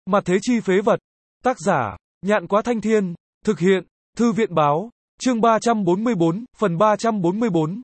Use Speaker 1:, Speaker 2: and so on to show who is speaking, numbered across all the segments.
Speaker 1: Mặt thế chi phế vật. Tác giả, Nhạn Quá Thanh Thiên. Thực hiện, Thư viện Báo. Chương 344, phần 344.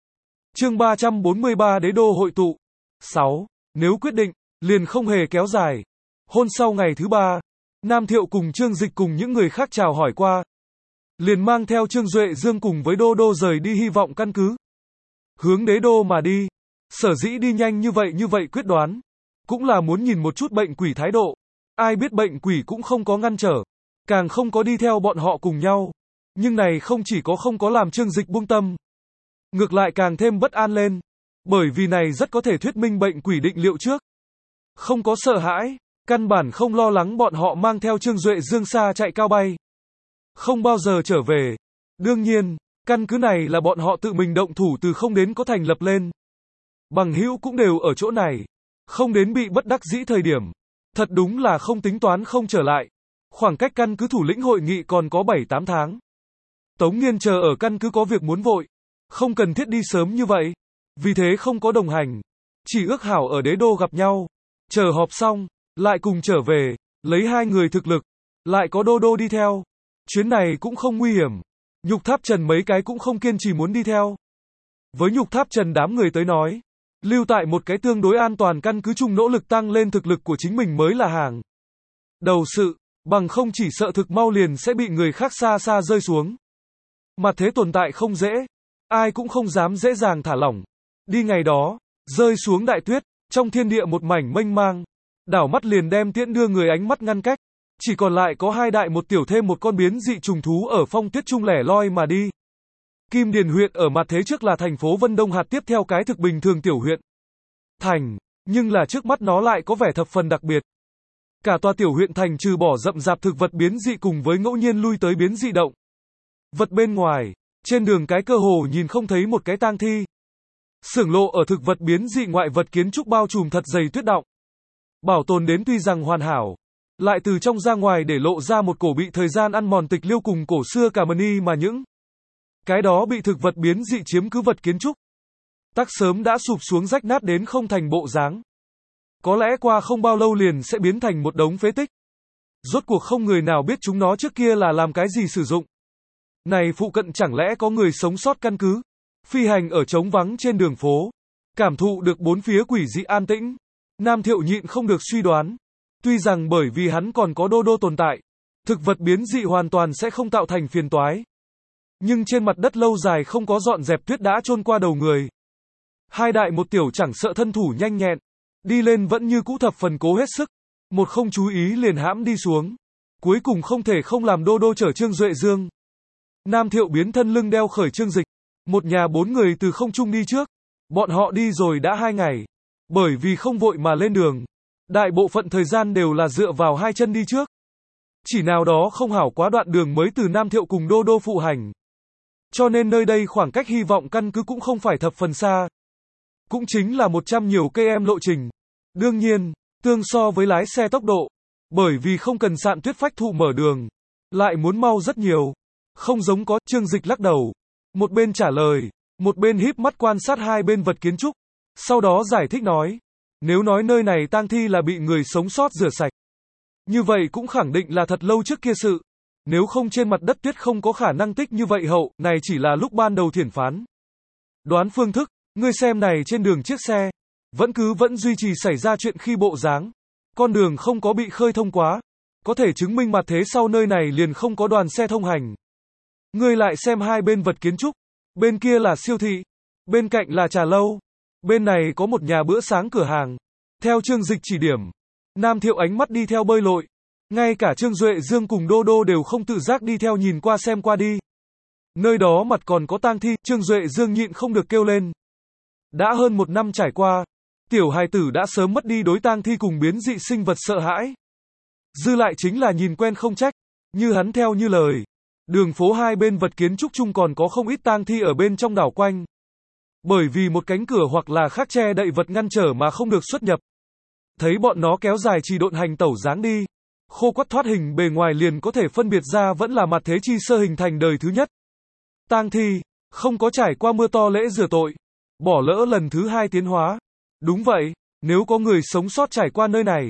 Speaker 1: Chương 343 Đế đô hội tụ. 6. Nếu quyết định, liền không hề kéo dài. Hôm sau ngày thứ ba, Nam Thiệu cùng Trương Dịch cùng những người khác chào hỏi qua. Liền mang theo Trương Duệ Dương cùng với Đô Đô rời đi hy vọng căn cứ. Hướng đế đô mà đi. Sở dĩ đi nhanh như vậy quyết đoán. Cũng là muốn nhìn một chút bệnh quỷ thái độ. Ai biết bệnh quỷ cũng không có ngăn trở. Càng không có đi theo bọn họ cùng nhau. Nhưng này không chỉ có không có làm Trương Dịch buông tâm. Ngược lại càng thêm bất an lên. Bởi vì này rất có thể thuyết minh bệnh quỷ định liệu trước. Không có sợ hãi. Căn bản không lo lắng bọn họ mang theo Trương Duệ Dương xa chạy cao bay. Không bao giờ trở về. Đương nhiên, căn cứ này là bọn họ tự mình động thủ từ không đến có thành lập lên. Bằng hữu cũng đều ở chỗ này. Không đến bị bất đắc dĩ thời điểm. Thật đúng là không tính toán không trở lại. Khoảng cách căn cứ thủ lĩnh hội nghị còn có 7-8 tháng. Tống Nghiên chờ ở căn cứ có việc muốn vội. Không cần thiết đi sớm như vậy. Vì thế không có đồng hành. Chỉ ước hảo ở đế đô gặp nhau. Chờ họp xong, lại cùng trở về. Lấy hai người thực lực. Lại có Đô Đô đi theo. Chuyến này cũng không nguy hiểm. Nhục Tháp Trần mấy cái cũng không kiên trì muốn đi theo. Với Nhục Tháp Trần đám người tới nói. Lưu tại một cái tương đối an toàn căn cứ chung nỗ lực tăng lên thực lực của chính mình mới là hàng đầu sự, bằng không chỉ sợ thực mau liền sẽ bị người khác xa xa rơi xuống. Mặt thế tồn tại không dễ, ai cũng không dám dễ dàng thả lỏng. Đi ngày đó, rơi xuống đại tuyết, trong thiên địa một mảnh mênh mang, đảo mắt liền đem tiễn đưa người ánh mắt ngăn cách. Chỉ còn lại có hai đại một tiểu thêm một con biến dị trùng thú ở phong tuyết trung lẻ loi mà đi. Kim Điền huyện ở mặt thế trước là thành phố Vân Đông hạt tiếp theo cái thực bình thường tiểu huyện thành, nhưng là trước mắt nó lại có vẻ thập phần đặc biệt. Cả tòa tiểu huyện thành trừ bỏ rậm rạp thực vật biến dị cùng với ngẫu nhiên lui tới biến dị động vật bên ngoài, trên đường cái cơ hồ nhìn không thấy một cái tang thi. Xưởng lộ ở thực vật biến dị ngoại vật kiến trúc bao trùm thật dày tuyết đọng. Bảo tồn đến tuy rằng hoàn hảo, lại từ trong ra ngoài để lộ ra một cổ bị thời gian ăn mòn tịch liêu cùng cổ xưa cả mani mà những cái đó bị thực vật biến dị chiếm cứ vật kiến trúc. Tắc sớm đã sụp xuống rách nát đến không thành bộ dáng. Có lẽ qua không bao lâu liền sẽ biến thành một đống phế tích. Rốt cuộc không người nào biết chúng nó trước kia là làm cái gì sử dụng. Này phụ cận chẳng lẽ có người sống sót căn cứ. Phi hành ở trống vắng trên đường phố. Cảm thụ được bốn phía quỷ dị an tĩnh. Nam Thiệu nhịn không được suy đoán. Tuy rằng bởi vì hắn còn có Đô Đô tồn tại. Thực vật biến dị hoàn toàn sẽ không tạo thành phiền toái. Nhưng trên mặt đất lâu dài không có dọn dẹp tuyết đã chôn qua đầu người. Hai đại một tiểu chẳng sợ thân thủ nhanh nhẹn. Đi lên vẫn như cũ thập phần cố hết sức. Một không chú ý liền hãm đi xuống. Cuối cùng không thể không làm Đô Đô chở Trương Duệ Dương. Nam Thiệu biến thân lưng đeo khởi Trương Dịch. Một nhà 4 người từ không trung đi trước. Bọn họ đi rồi đã 2 ngày. Bởi vì không vội mà lên đường. Đại bộ phận thời gian đều là dựa vào hai chân đi trước. Chỉ nào đó không hảo quá đoạn đường mới từ Nam Thiệu cùng Đô Đô phụ hành. Cho nên nơi đây khoảng cách hy vọng căn cứ cũng không phải thập phần xa. Cũng chính là 100 nhiều km lộ trình. Đương nhiên, tương so với lái xe tốc độ. Bởi vì không cần sạn tuyết phách thụ mở đường. Lại muốn mau rất nhiều. Không giống có, Trương Dịch lắc đầu. Một bên trả lời, một bên híp mắt quan sát hai bên vật kiến trúc. Sau đó giải thích nói. Nếu nói nơi này tang thi là bị người sống sót rửa sạch. Như vậy cũng khẳng định là thật lâu trước kia sự. Nếu không trên mặt đất tuyết không có khả năng tích như vậy hậu, này chỉ là lúc ban đầu thiển phán. Đoán phương thức, ngươi xem này trên đường chiếc xe, vẫn duy trì xảy ra chuyện khi bộ dáng. Con đường không có bị khơi thông quá. Có thể chứng minh mặt thế sau nơi này liền không có đoàn xe thông hành. Ngươi lại xem hai bên vật kiến trúc. Bên kia là siêu thị. Bên cạnh là trà lâu. Bên này có một nhà bữa sáng cửa hàng. Theo Trương Dịch chỉ điểm. Nam Thiệu ánh mắt đi theo bơi lội. Ngay cả Trương Duệ Dương cùng Đô Đô đều không tự giác đi theo nhìn qua xem qua đi. Nơi đó mặt còn có tang thi, Trương Duệ Dương nhịn không được kêu lên. Đã hơn 1 năm trải qua, tiểu hài tử đã sớm mất đi đối tang thi cùng biến dị sinh vật sợ hãi. Dư lại chính là nhìn quen không trách, như hắn theo như lời. Đường phố hai bên vật kiến trúc chung còn có không ít tang thi ở bên trong đảo quanh. Bởi vì một cánh cửa hoặc là khác che đậy vật ngăn trở mà không được xuất nhập. Thấy bọn nó kéo dài trì độn hành tẩu dáng đi. Khô quắt thoát hình bề ngoài liền có thể phân biệt ra vẫn là mặt thế chi sơ hình thành đời thứ nhất. Tang thi, không có trải qua mưa to lễ rửa tội. Bỏ lỡ lần thứ 2 tiến hóa. Đúng vậy, nếu có người sống sót trải qua nơi này.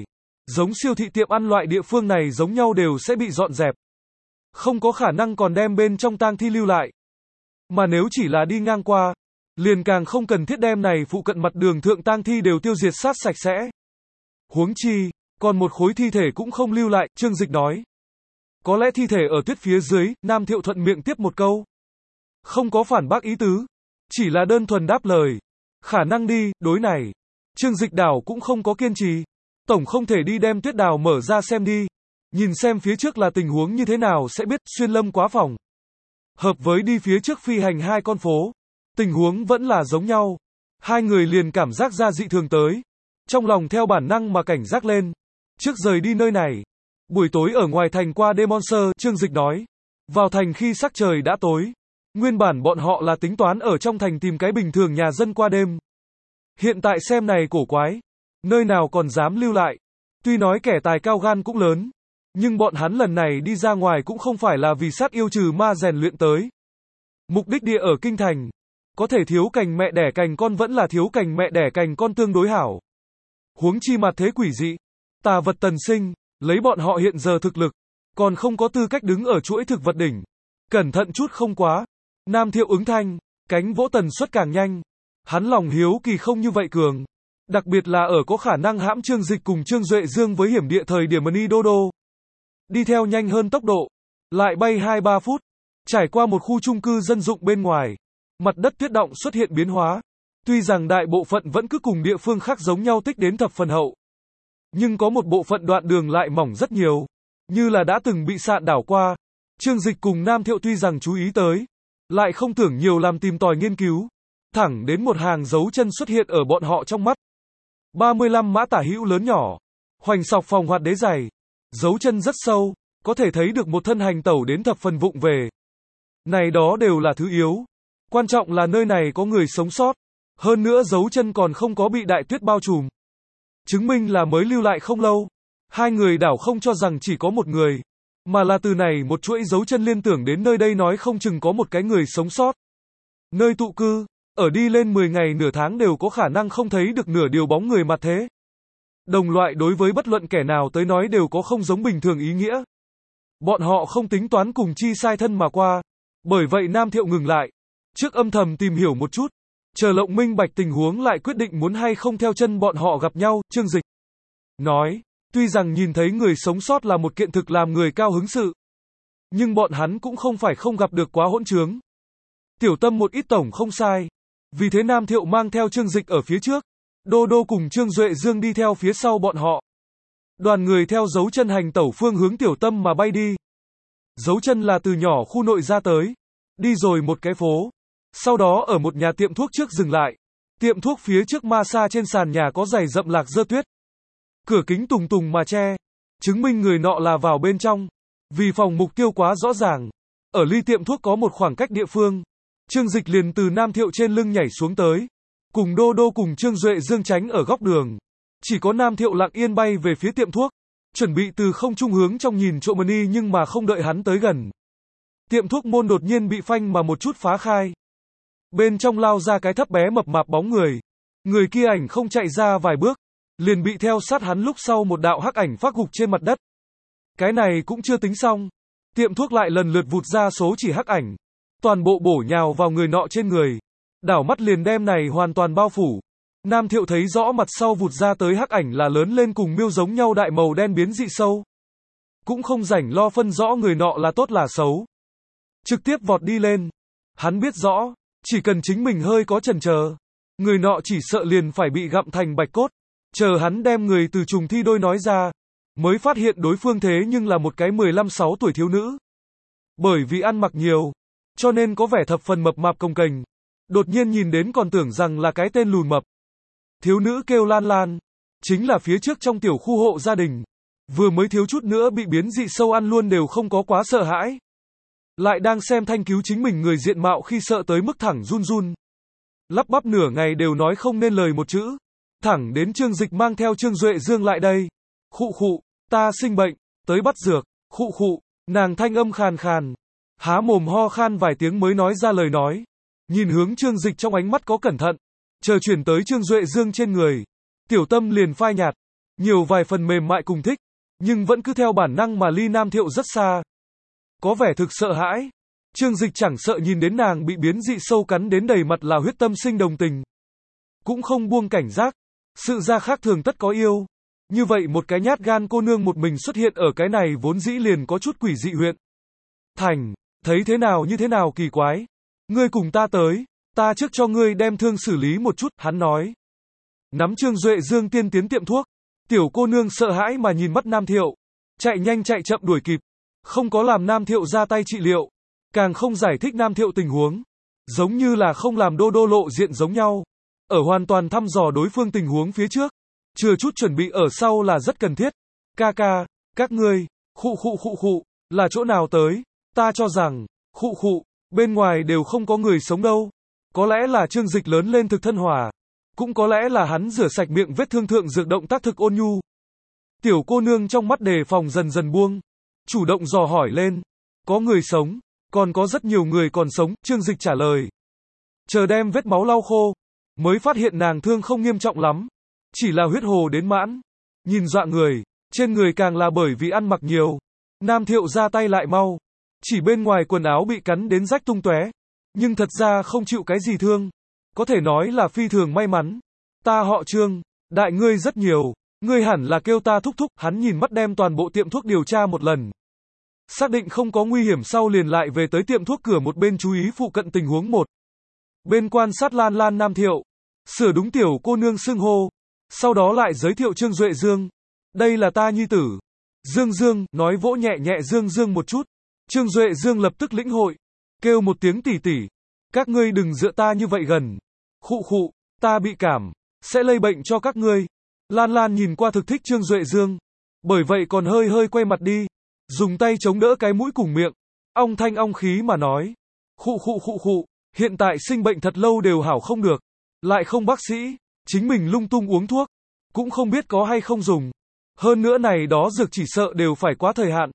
Speaker 1: Giống siêu thị tiệm ăn loại địa phương này giống nhau đều sẽ bị dọn dẹp. Không có khả năng còn đem bên trong tang thi lưu lại. Mà nếu chỉ là đi ngang qua, liền càng không cần thiết đem này phụ cận mặt đường thượng tang thi đều tiêu diệt sát sạch sẽ. Huống chi, còn một khối thi thể cũng không lưu lại, Trương Dịch nói. Có lẽ thi thể ở tuyết phía dưới, Nam Thiệu thuận miệng tiếp một câu. Không có phản bác ý tứ, chỉ là đơn thuần đáp lời. Khả năng đi, đối này. Trương Dịch đảo cũng không có kiên trì. Tổng không thể đi đem tuyết đào mở ra xem đi. Nhìn xem phía trước là tình huống như thế nào sẽ biết, xuyên lâm quá phòng. Hợp với đi phía trước phi hành 2 con phố. Tình huống vẫn là giống nhau. Hai người liền cảm giác ra dị thường tới. Trong lòng theo bản năng mà cảnh giác lên. Trước rời đi nơi này. Buổi tối ở ngoài thành qua đêm Monster, Trương Dịch nói. Vào thành khi sắc trời đã tối. Nguyên bản bọn họ là tính toán ở trong thành tìm cái bình thường nhà dân qua đêm. Hiện tại xem này cổ quái. Nơi nào còn dám lưu lại. Tuy nói kẻ tài cao gan cũng lớn. Nhưng bọn hắn lần này đi ra ngoài cũng không phải là vì sát yêu trừ ma rèn luyện tới. Mục đích địa ở kinh thành. Có thể thiếu cành mẹ đẻ cành con vẫn là thiếu cành mẹ đẻ cành con tương đối hảo. Huống chi mặt thế quỷ dị. Tà vật tần sinh. Lấy bọn họ hiện giờ thực lực. Còn không có tư cách đứng ở chuỗi thực vật đỉnh. Cẩn thận chút không quá. Nam Thiệu ứng thanh. Cánh vỗ tần suất càng nhanh. Hắn lòng hiếu kỳ không như vậy cường. Đặc biệt là ở có khả năng hãm Trương Dịch cùng Trương Duệ Dương với hiểm địa thời điểm Mani Đô Đô. Đi theo nhanh hơn tốc độ. Lại bay 2-3 phút. Trải qua một khu chung cư dân dụng bên ngoài. Mặt đất tuyết động xuất hiện biến hóa. Tuy rằng đại bộ phận vẫn cứ cùng địa phương khác giống nhau tích đến thập phần hậu. Nhưng có một bộ phận đoạn đường lại mỏng rất nhiều. Như là đã từng bị sạn đảo qua. Trương Dịch cùng Nam Thiệu tuy rằng chú ý tới. Lại không tưởng nhiều làm tìm tòi nghiên cứu. Thẳng đến một hàng dấu chân xuất hiện ở bọn họ trong mắt. 35 mã tả hữu lớn nhỏ. Hoành sọc phòng hoạt đế dày. Dấu chân rất sâu. Có thể thấy được một thân hành tẩu đến thập phần vụng về. Này đó đều là thứ yếu. Quan trọng là nơi này có người sống sót. Hơn nữa dấu chân còn không có bị đại tuyết bao trùm. Chứng minh là mới lưu lại không lâu. Hai người đảo không cho rằng chỉ có một người. Mà là từ này một chuỗi dấu chân liên tưởng đến nơi đây nói không chừng có một cái người sống sót. Nơi tụ cư. Ở đi lên 10 ngày nửa tháng đều có khả năng không thấy được nửa điều bóng người mặt thế. Đồng loại đối với bất luận kẻ nào tới nói đều có không giống bình thường ý nghĩa. Bọn họ không tính toán cùng chi sai thân mà qua. Bởi vậy Nam Thiệu ngừng lại. Trước âm thầm tìm hiểu một chút. Chờ lộng minh bạch tình huống lại quyết định muốn hay không theo chân bọn họ gặp nhau, Trương Dịch nói. Tuy rằng nhìn thấy người sống sót là một kiện thực làm người cao hứng sự. Nhưng bọn hắn cũng không phải không gặp được quá hỗn trướng. Tiểu tâm một ít tổng không sai. Vì thế Nam Thiệu mang theo Trương Dịch ở phía trước. Đô Đô cùng Trương Duệ Dương đi theo phía sau bọn họ. Đoàn người theo dấu chân hành tẩu phương hướng Tiểu Tâm mà bay đi. Dấu chân là từ nhỏ khu nội ra tới. Đi rồi một cái phố. Sau đó ở một nhà tiệm thuốc trước dừng lại. Tiệm thuốc phía trước ma sa trên sàn nhà có dày rậm lạc dơ tuyết. Cửa kính tùng tùng mà che. Chứng minh người nọ là vào bên trong. Vì phòng mục tiêu quá rõ ràng. Ở ly tiệm thuốc có một khoảng cách địa phương. Trương Dịch liền từ Nam Thiệu trên lưng nhảy xuống tới. Cùng Đô Đô cùng Trương Duệ Dương tránh ở góc đường. Chỉ có Nam Thiệu lặng yên bay về phía tiệm thuốc. Chuẩn bị từ không trung hướng trong nhìn trộm Mani nhưng mà không đợi hắn tới gần. Tiệm thuốc môn đột nhiên bị phanh mà một chút phá khai. Bên trong lao ra cái thấp bé mập mạp bóng người. Người kia ảnh không chạy ra vài bước. Liền bị theo sát hắn lúc sau một đạo hắc ảnh phát gục trên mặt đất. Cái này cũng chưa tính xong. Tiệm thuốc lại lần lượt vụt ra số chỉ hắc ảnh. Toàn bộ bổ nhào vào người nọ trên người. Đảo mắt liền đem này hoàn toàn bao phủ. Nam Thiệu thấy rõ mặt sau vụt ra tới hắc ảnh là lớn lên cùng miêu giống nhau đại màu đen biến dị sâu. Cũng không rảnh lo phân rõ người nọ là tốt là xấu. Trực tiếp vọt đi lên. Hắn biết rõ, chỉ cần chính mình hơi có chần chờ, người nọ chỉ sợ liền phải bị gặm thành bạch cốt. Chờ hắn đem người từ trùng thi đôi nói ra, mới phát hiện đối phương thế nhưng là một cái 15-16 tuổi thiếu nữ. Bởi vì ăn mặc nhiều, cho nên có vẻ thập phần mập mạp cồng kềnh. Đột nhiên nhìn đến còn tưởng rằng là cái tên lùn mập. Thiếu nữ kêu Lan Lan, chính là phía trước trong tiểu khu hộ gia đình. Vừa mới thiếu chút nữa bị biến dị sâu ăn luôn đều không có quá sợ hãi. Lại đang xem thanh cứu chính mình người diện mạo khi sợ tới mức thẳng run run. Lắp bắp nửa ngày đều nói không nên lời một chữ. Thẳng đến Trương Dịch mang theo Trương Duệ Dương lại đây. Khụ khụ, ta sinh bệnh, tới bắt dược, khụ khụ, nàng thanh âm khàn khàn. Há mồm ho khan vài tiếng mới nói ra lời nói. Nhìn hướng Trương Dịch trong ánh mắt có cẩn thận. Chờ chuyển tới Trương Duệ Dương trên người. Tiểu Tâm liền phai nhạt. nhiều vài phần mềm mại cùng thích, nhưng vẫn cứ theo bản năng mà ly Nam Thiệu rất xa. Có vẻ thực sợ hãi. Trương Dịch chẳng sợ nhìn đến nàng bị biến dị sâu cắn đến đầy mặt là huyết tâm sinh đồng tình. Cũng không buông cảnh giác. Sự ra khác thường tất có yêu. Như vậy một cái nhát gan cô nương một mình xuất hiện ở cái này vốn dĩ liền có chút quỷ dị huyện thành, thấy thế nào như thế nào kỳ quái. Ngươi cùng ta tới, ta trước cho ngươi đem thương xử lý một chút, hắn nói. Nắm Trương Duệ Dương tiên tiến tiệm thuốc, tiểu cô nương sợ hãi mà nhìn mắt Nam Thiệu, chạy nhanh chạy chậm đuổi kịp, không có làm Nam Thiệu ra tay trị liệu, càng không giải thích Nam Thiệu tình huống, giống như là không làm đô lộ diện giống nhau, ở hoàn toàn thăm dò đối phương tình huống phía trước, chừa chút chuẩn bị ở sau là rất cần thiết. Ca ca, các ngươi, khụ, là chỗ nào tới, ta cho rằng, khụ, bên ngoài đều không có người sống đâu, có lẽ là Trương Dịch lớn lên thực thân hòa. Cũng có lẽ là hắn rửa sạch miệng vết thương thượng dược động tác thực ôn nhu. Tiểu cô nương trong mắt đề phòng dần dần buông, chủ động dò hỏi lên. Có người sống, còn có rất nhiều người còn sống, Trương Dịch trả lời. Chờ đem vết máu lau khô, mới phát hiện nàng thương không nghiêm trọng lắm, chỉ là huyết hồ đến mãn. Nhìn dọa người, trên người càng là bởi vì ăn mặc nhiều. Nam Thiệu ra tay lại mau, chỉ bên ngoài quần áo bị cắn đến rách tung tóe, nhưng thật ra không chịu cái gì thương. Có thể nói là phi thường may mắn. Ta họ Trương, đại ngươi rất nhiều, ngươi hẳn là kêu ta thúc thúc, hắn nhìn mắt đem toàn bộ tiệm thuốc điều tra một lần. Xác định không có nguy hiểm sau liền lại về tới tiệm thuốc cửa một bên chú ý phụ cận tình huống một. Bên quan sát Lan Nam Thiệu, sửa đúng tiểu cô nương xưng hô, sau đó lại giới thiệu Trương Duệ Dương. Đây là ta nhi tử. Dương, nói vỗ nhẹ nhẹ Dương một chút. Trương Duệ Dương lập tức lĩnh hội, kêu một tiếng tỷ tỷ. Các ngươi đừng dựa ta như vậy gần. Khụ, ta bị cảm, sẽ lây bệnh cho các ngươi. Lan nhìn qua thực thích Trương Duệ Dương, bởi vậy còn hơi quay mặt đi, dùng tay chống đỡ cái mũi cùng miệng, ong thanh ong khí mà nói. Khụ, hiện tại sinh bệnh thật lâu đều hảo không được, lại không bác sĩ, chính mình lung tung uống thuốc, cũng không biết có hay không dùng. Hơn nữa này đó dược chỉ sợ đều phải quá thời hạn.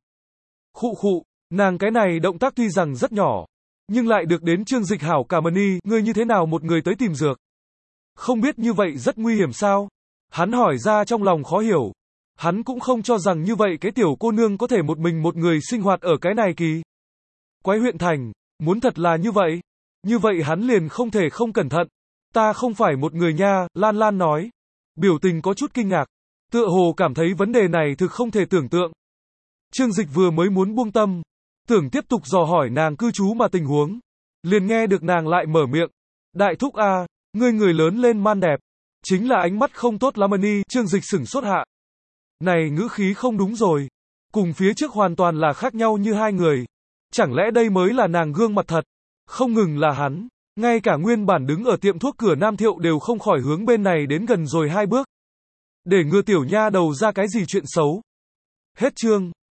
Speaker 1: Khụ, nàng cái này động tác tuy rằng rất nhỏ, nhưng lại được đến Trương Dịch hảo cảm ơn. Ngươi như thế nào một người tới tìm dược? Không biết như vậy rất nguy hiểm sao? Hắn hỏi ra trong lòng khó hiểu. Hắn cũng không cho rằng như vậy cái tiểu cô nương có thể một mình một người sinh hoạt ở cái này kỳ quái huyện thành, muốn thật là như vậy hắn liền không thể không cẩn thận. Ta không phải một người nha, Lan nói. Biểu tình có chút kinh ngạc, tựa hồ cảm thấy vấn đề này thực không thể tưởng tượng. Trương Dịch vừa mới muốn buông tâm, tưởng tiếp tục dò hỏi nàng cư trú mà tình huống, liền nghe được nàng lại mở miệng. Đại thúc a, ngươi người lớn lên man đẹp, chính là ánh mắt không tốt lắm Trương Dịch sửng sốt hạ. Này ngữ khí không đúng rồi, cùng phía trước hoàn toàn là khác nhau như hai người. Chẳng lẽ đây mới là nàng gương mặt thật? Không ngừng là hắn, ngay cả nguyên bản đứng ở tiệm thuốc cửa Nam Thiệu đều không khỏi hướng bên này đến gần rồi 2 bước. Để ngừa tiểu nha đầu ra cái gì chuyện xấu. Hết chương.